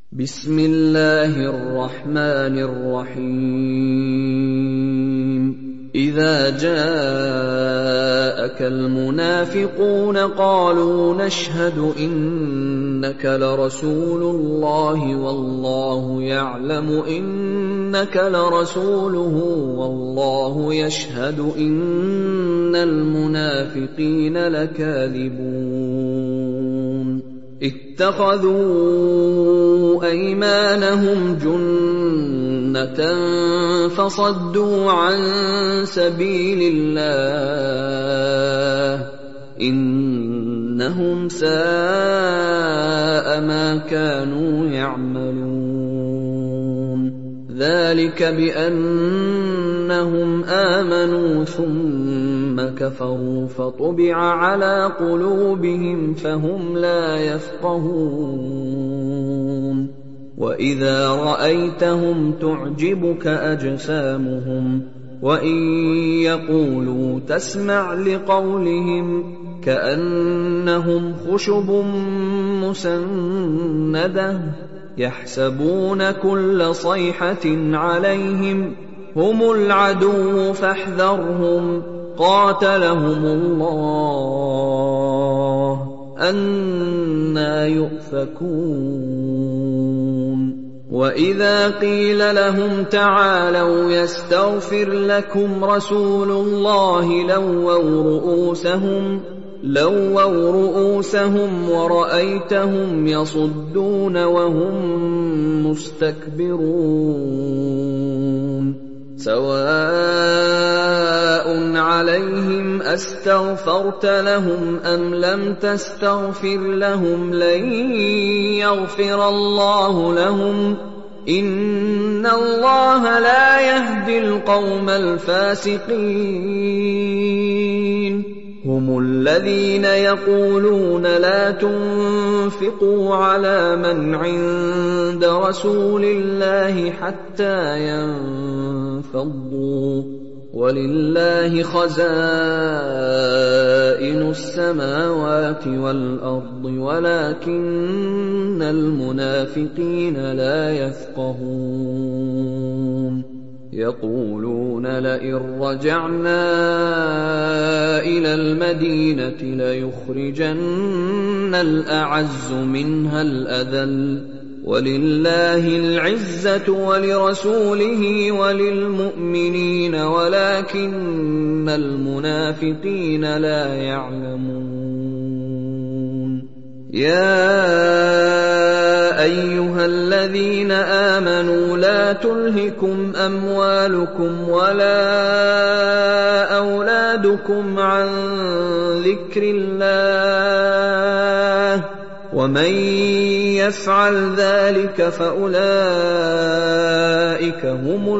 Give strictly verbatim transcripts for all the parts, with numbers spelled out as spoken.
بسم الله الرحمن الرحيم إذا جاءك المنافقون قالوا نشهد إنك لرسول الله والله يعلم إنك لرسوله والله يشهد إن المنافقين لكاذبون اتخذوا أيمانهم جنة فصدوا عن سبيل الله إنهم ساء ما كانوا يعملون ذلك بأنهم آمنوا ثم كفروا فطبع على قلوبهم فهم لا يفقهون وإذا رأيتهم تعجبك أجسامهم وإن يقولوا تسمع لقولهم كأنهم خشب مسندة يحسبون كل صيحة عليهم هم العدو فاحذرهم قاتلهم الله أنى يؤفكون وإذا قيل لهم تعالوا يستغفر لكم رسول الله لووا رؤوسهم لووا رؤوسهم ورأيتهم يصدون وهم مستكبرون سواء عليهم أستغفرت لهم أم لم تستغفر لهم لن يغفر الله لهم إن الله لا يهدي القوم الفاسقين هم الذين يقولون لا تنفقوا على من عند رسول الله حتى ينفضوا ولله خزائن السماوات والأرض ولكن المنافقين لا يفقهون يقولون لئن رجعنا إلى المدينة ليخرجن الأعز منها الأذل ولله العزة ولرسوله وللمؤمنين ولكن المنافقين لا يعلمون يا أيها الذين آمنوا لا تلهكم أموالكم ولا أولادكم عن ذكر الله ومن يفعل ذلك فأولئك هم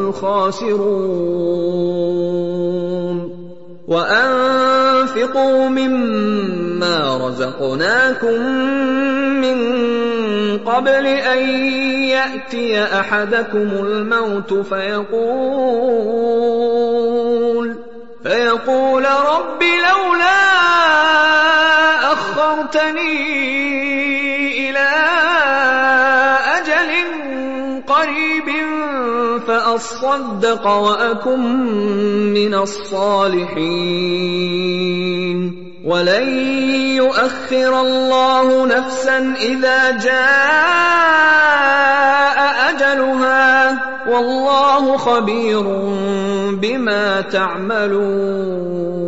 الخاسرون وأنفقوا مما رزقناكم من قبل أن يأتي أحدكم الموت فيقول فيقول رب لولا أخرتني إلى أجل قريب فأصدق وأكن من الصالحين ولن يؤخر الله نفسا إذا جاء أجلها والله خبير بما تعملون